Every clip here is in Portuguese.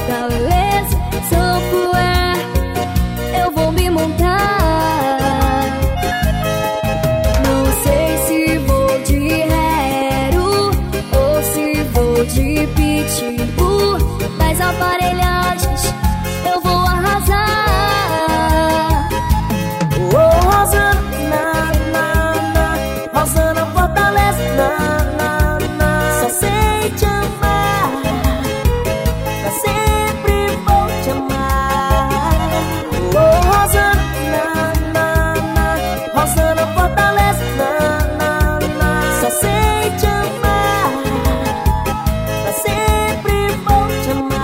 Fortaleza, Sanfué, eu vou me montar. Não sei se vou de Hero ou se vou de Pitbull. Das aparelhagens eu vou arrasar. Oh, Rosana, Rosana Fortaleza, só sei te amar, pra sempre vou te amar. Oh, Rosana, Rosana Fortaleza, só sei te amar, pra sempre vou te amar.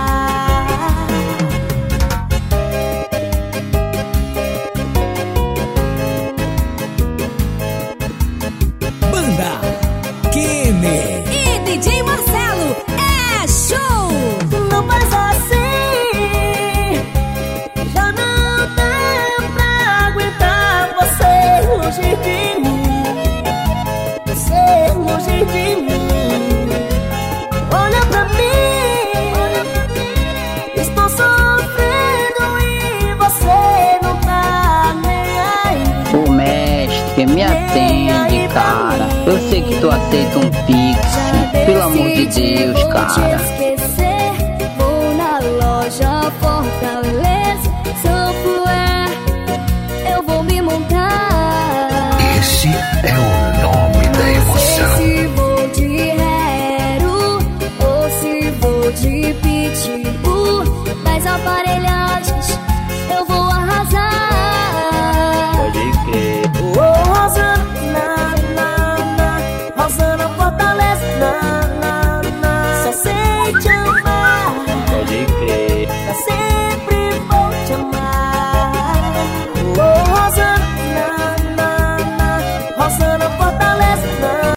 Banda Kenny E DJ Marcelo, é show! Não faz assim, já não dá pra aguentar você longe de mim, você longe de mim. Olha pra mim, estou sofrendo e você não tá nem aí. Ô mestre, me atende, cara. Eu sei que tu aceita um pix. Pelo amor de Deus, vou te cara. esquecer. Vou na loja Fortaleza, Sanfué, eu vou me montar. Esse é o nome da Não sei emoção. se vou de Hero ou se vou de Pitbull. Das aparelhagens eu vou arrasar. Pode crer. Oh, Rosana, Rosana Fortaleza,